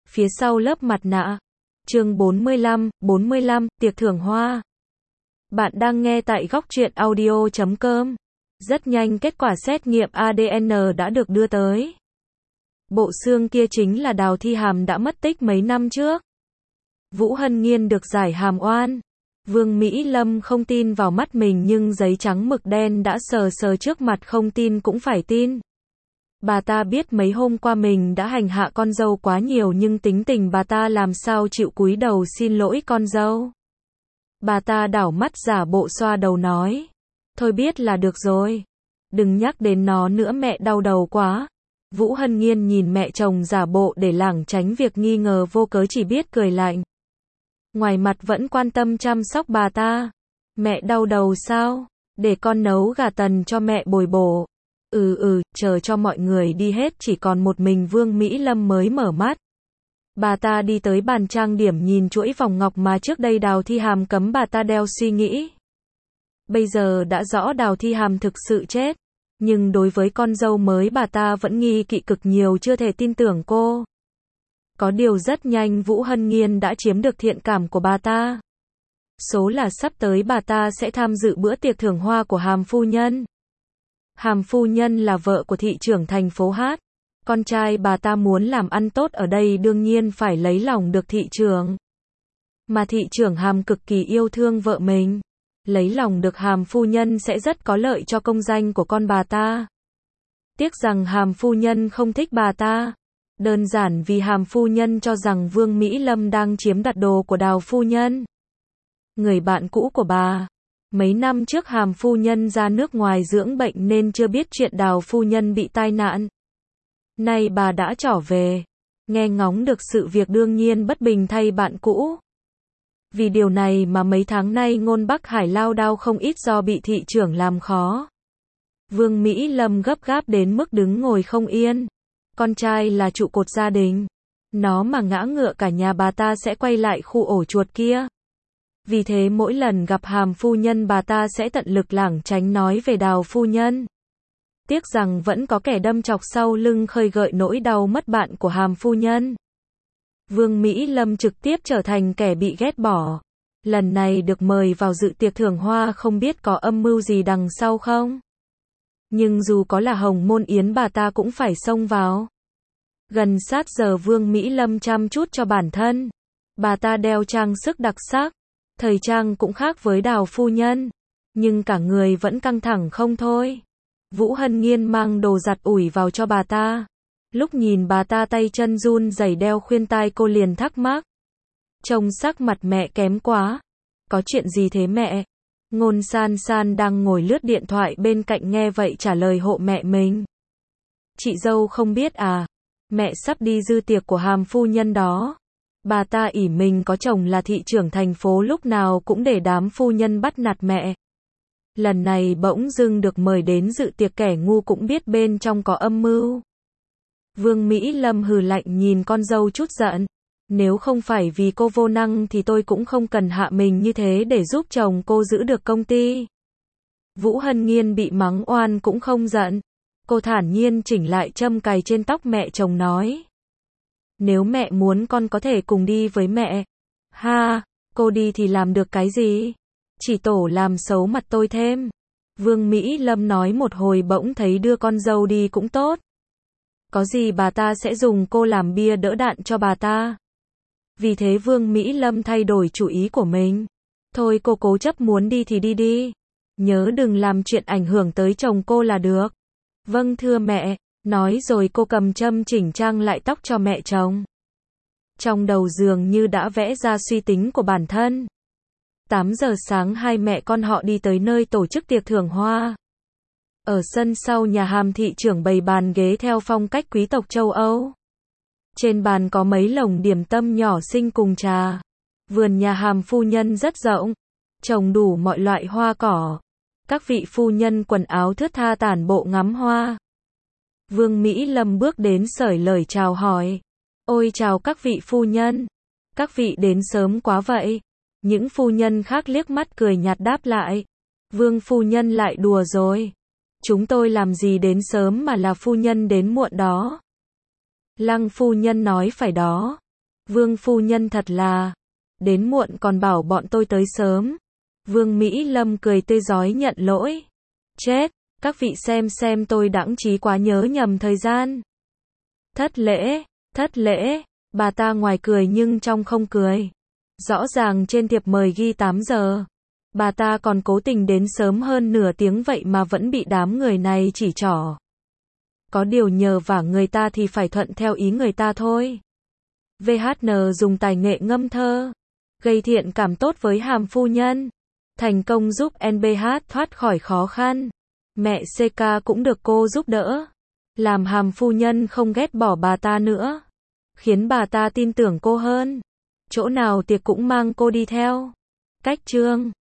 Phía sau lớp mặt nạ. Chương 45, tiệc thưởng hoa. Bạn đang nghe tại góc truyện audio.com. Rất nhanh kết quả xét nghiệm ADN đã được đưa tới. Bộ xương kia chính là Đào Thi Hàm đã mất tích mấy năm trước. Vũ Hân Nghiên được giải hàm oan. Vương Mỹ Lâm không tin vào mắt mình nhưng giấy trắng mực đen đã sờ sờ trước mặt, không tin cũng phải tin. Bà ta biết mấy hôm qua mình đã hành hạ con dâu quá nhiều nhưng tính tình bà ta làm sao chịu cúi đầu xin lỗi con dâu. Bà ta đảo mắt giả bộ xoa đầu nói. Thôi biết là được rồi. Đừng nhắc đến nó nữa, mẹ đau đầu quá. Vũ Hân Nghiên nhìn mẹ chồng giả bộ để lảng tránh việc nghi ngờ vô cớ, chỉ biết cười lạnh. Ngoài mặt vẫn quan tâm chăm sóc bà ta. Mẹ đau đầu sao? Để con nấu gà tần cho mẹ bồi bổ. Chờ cho mọi người đi hết chỉ còn một mình Vương Mỹ Lâm mới mở mắt. Bà ta đi tới bàn trang điểm nhìn chuỗi vòng ngọc mà trước đây Đào Thi Hàm cấm bà ta đeo, suy nghĩ. Bây giờ đã rõ Đào Thi Hàm thực sự chết. Nhưng đối với con dâu mới bà ta vẫn nghi kỵ cực nhiều, chưa thể tin tưởng cô. Có điều rất nhanh Vũ Hân Nghiên đã chiếm được thiện cảm của bà ta. Số là sắp tới bà ta sẽ tham dự bữa tiệc thưởng hoa của Hàm phu nhân. Hàm phu nhân là vợ của thị trưởng thành phố Hát. Con trai bà ta muốn làm ăn tốt ở đây đương nhiên phải lấy lòng được thị trưởng. Mà thị trưởng Hàm cực kỳ yêu thương vợ mình. Lấy lòng được Hàm phu nhân sẽ rất có lợi cho công danh của con bà ta. Tiếc rằng Hàm phu nhân không thích bà ta. Đơn giản vì Hàm phu nhân cho rằng Vương Mỹ Lâm đang chiếm đoạt đồ của Đào phu nhân, người bạn cũ của bà. Mấy năm trước Hàm phu nhân ra nước ngoài dưỡng bệnh nên chưa biết chuyện Đào phu nhân bị tai nạn. Nay bà đã trở về, nghe ngóng được sự việc đương nhiên bất bình thay bạn cũ. Vì điều này mà mấy tháng nay Ngôn Bắc Hải lao đao không ít do bị thị trưởng làm khó. Vương Mỹ Lâm gấp gáp đến mức đứng ngồi không yên. Con trai là trụ cột gia đình. Nó mà ngã ngựa cả nhà bà ta sẽ quay lại khu ổ chuột kia. Vì thế mỗi lần gặp Hàm phu nhân bà ta sẽ tận lực lảng tránh nói về Đào phu nhân. Tiếc rằng vẫn có kẻ đâm chọc sau lưng khơi gợi nỗi đau mất bạn của Hàm phu nhân. Vương Mỹ Lâm trực tiếp trở thành kẻ bị ghét bỏ. Lần này được mời vào dự tiệc thưởng hoa không biết có âm mưu gì đằng sau không? Nhưng dù có là Hồng Môn Yến bà ta cũng phải xông vào. Gần sát giờ Vương Mỹ Lâm chăm chút cho bản thân. Bà ta đeo trang sức đặc sắc. Thời trang cũng khác với Đào phu nhân. Nhưng cả người vẫn căng thẳng không thôi. Vũ Hân Nghiên mang đồ giặt ủi vào cho bà ta. Lúc nhìn bà ta tay chân run rẩy đeo khuyên tai, cô liền thắc mắc. Trông sắc mặt mẹ kém quá. Có chuyện gì thế mẹ? Ngôn San San đang ngồi lướt điện thoại bên cạnh nghe vậy trả lời hộ mẹ mình. Chị dâu không biết à? Mẹ sắp đi dự tiệc của Hàm phu nhân đó. Bà ta ỷ mình có chồng là thị trưởng thành phố, lúc nào cũng để đám phu nhân bắt nạt mẹ. Lần này bỗng dưng được mời đến dự tiệc, kẻ ngu cũng biết bên trong có âm mưu. Vương Mỹ Lâm hừ lạnh nhìn con dâu chút giận. Nếu không phải vì cô vô năng thì tôi cũng không cần hạ mình như thế để giúp chồng cô giữ được công ty. Vũ Hân Nghiên bị mắng oan cũng không giận. Cô thản nhiên chỉnh lại châm cài trên tóc mẹ chồng nói. Nếu mẹ muốn con có thể cùng đi với mẹ. Ha, cô đi thì làm được cái gì? Chỉ tổ làm xấu mặt tôi thêm. Vương Mỹ Lâm nói một hồi bỗng thấy đưa con dâu đi cũng tốt. Có gì bà ta sẽ dùng cô làm bia đỡ đạn cho bà ta. Vì thế Vương Mỹ Lâm thay đổi chủ ý của mình. Thôi cô cố chấp muốn đi thì đi đi. Nhớ đừng làm chuyện ảnh hưởng tới chồng cô là được. Vâng thưa mẹ. Nói rồi cô cầm châm chỉnh trang lại tóc cho mẹ chồng. Trong đầu dường như đã vẽ ra suy tính của bản thân. 8 giờ sáng hai mẹ con họ đi tới nơi tổ chức tiệc thưởng hoa. Ở sân sau nhà Hàm thị trưởng bày bàn ghế theo phong cách quý tộc châu Âu. Trên bàn có mấy lồng điểm tâm nhỏ xinh cùng trà. Vườn nhà Hàm phu nhân rất rộng, trồng đủ mọi loại hoa cỏ. Các vị phu nhân quần áo thướt tha tản bộ ngắm hoa. Vương Mỹ Lâm bước đến sởi lời chào hỏi. Ôi chào các vị phu nhân. Các vị đến sớm quá vậy. Những phu nhân khác liếc mắt cười nhạt đáp lại. Vương phu nhân lại đùa rồi. Chúng tôi làm gì đến sớm mà là phu nhân đến muộn đó. Lăng phu nhân nói phải đó. Vương phu nhân thật là, đến muộn còn bảo bọn tôi tới sớm. Vương Mỹ Lâm cười tươi rói nhận lỗi. Chết, các vị xem tôi đãng trí quá nhớ nhầm thời gian. Thất lễ, bà ta ngoài cười nhưng trong không cười. Rõ ràng trên thiệp mời ghi 8 giờ. Bà ta còn cố tình đến sớm hơn nửa tiếng vậy mà vẫn bị đám người này chỉ trỏ. Có điều nhờ vả người ta thì phải thuận theo ý người ta thôi. VHN dùng tài nghệ ngâm thơ, gây thiện cảm tốt với Hàm phu nhân, thành công giúp NBH thoát khỏi khó khăn. Mẹ CK cũng được cô giúp đỡ, làm Hàm phu nhân không ghét bỏ bà ta nữa, khiến bà ta tin tưởng cô hơn. Chỗ nào tiệc cũng mang cô đi theo. Cách chương